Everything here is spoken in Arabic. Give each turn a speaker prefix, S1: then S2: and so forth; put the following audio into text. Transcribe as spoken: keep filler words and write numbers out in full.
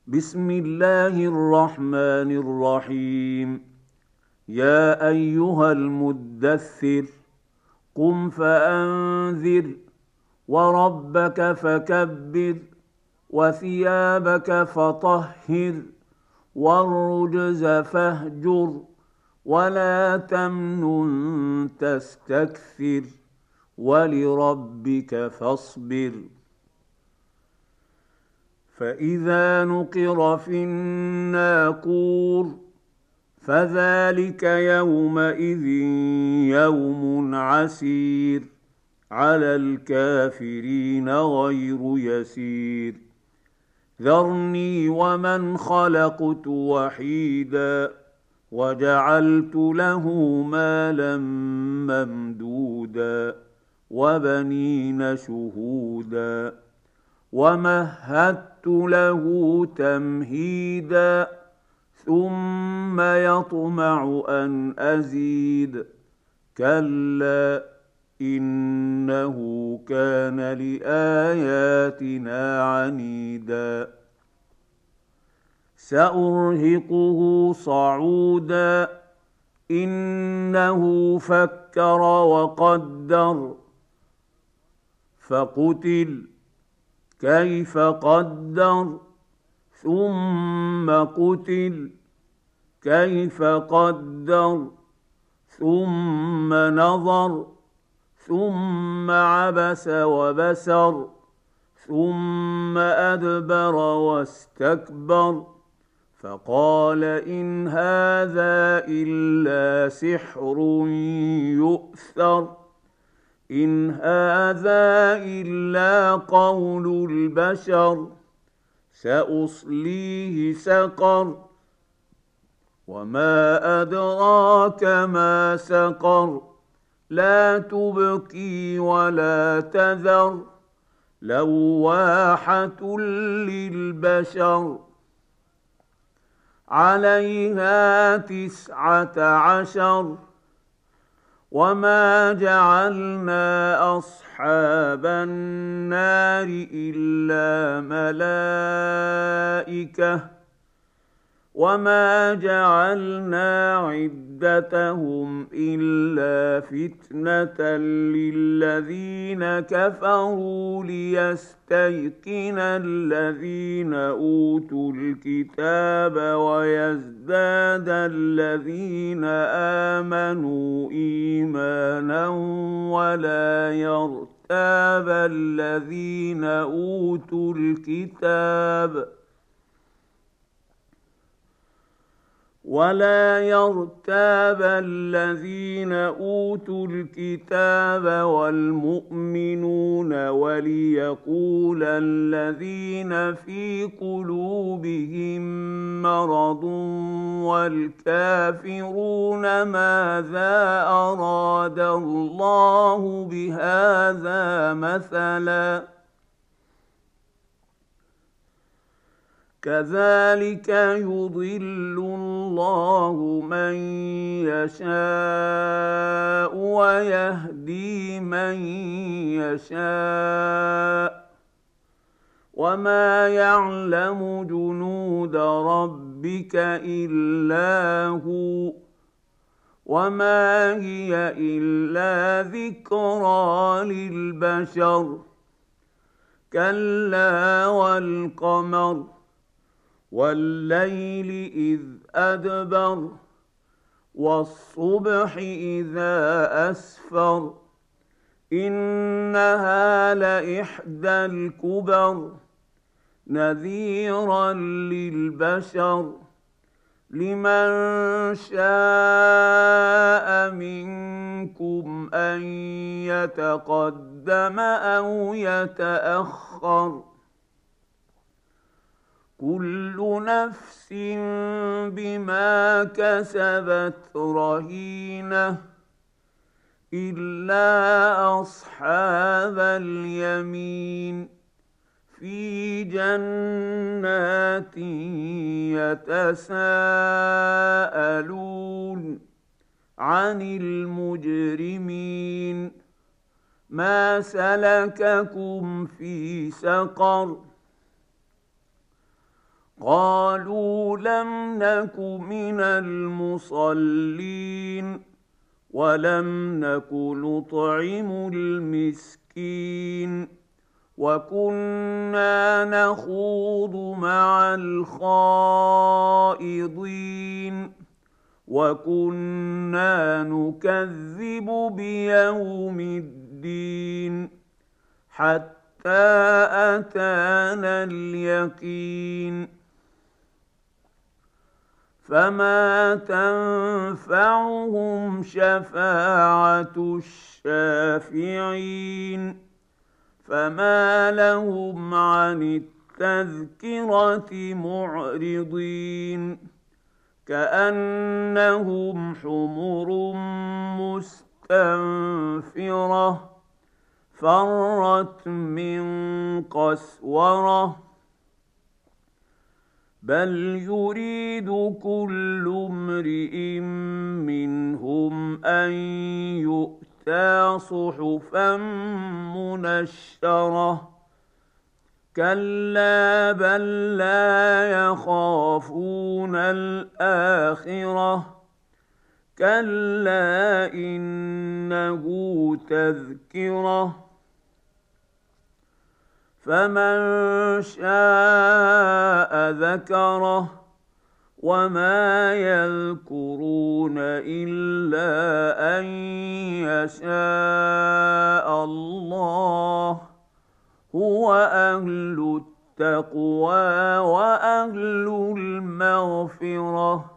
S1: بسم الله الرحمن الرحيم. يا أيها المدثر قم فأنذر وربك فكبر وثيابك فطهر والرجز فاهجر ولا تمنن تستكثر ولربك فاصبر. فإذا نقر في الناقور فذلك يومئذ يوم عسير على الكافرين غير يسير. ذرني ومن خلقت وحيدا وجعلت له مالا ممدودا وبنين شهودا ومهدت له تمهيدا ثم يطمع أن أزيد كلا إنه كان لآياتنا عنيدا. سأرهقه صعودا إنه فكر وقدر فقتل كيف قدر ثم قتل كيف قدر ثم نظر ثم عبس وبسر ثم أدبر واستكبر فقال إن هذا إلا سحر يؤثر إن هذا إلا قول البشر سأصليه سقر وما أدراك ما سقر لا تبقي ولا تذر لواحة للبشر عليها تسعة عشر. وما جعلنا أصحاب النار إلا ملائكة وما جعلنا عدتهم إلا فتنة للذين كفروا ليستيقن الذين أوتوا الكتاب ويزداد الذين آمنوا إيمانا ولا يرتاب الذين أوتوا الكتاب ولا يرتاب الذين أوتوا الكتاب والمؤمنون وليقول الذين في قلوبهم مرض والكافرون ماذا أراد الله بهذا مثلا كذلك يضل الله من يشاء ويهدي من يشاء وما يعلم جنود ربك إلا هو وما هي إلا ذكرى للبشر كلا والقمر والليل إذ أدبر والصبح إذا أسفر إنها لإحدى الكبر نذيرا للبشر لمن شاء منكم أن يتقدم أو يتأخر كل نفس بما كسبت رهينة إلا أصحاب اليمين في جنات يتساءلون عن المجرمين ما سلككم في سقر قالوا لم نك من المصلين ولم نك نطعم المسكين وكنا نخوض مع الخائضين وكنا نكذب بيوم الدين حتى أتانا اليقين فما تنفعهم شفاعة الشافعين فما لهم عن التذكرة معرضين كأنهم حمر مستنفرة فرت من قسورة بل يريد كل امرئ منهم أن يؤتى صحفا منشرة كلا بل لا يخافون الآخرة كلا إنه تذكرة فمن شاء ذكره وما يذكرون إلا أن يشاء الله هو أهل التقوى وأهل المغفرة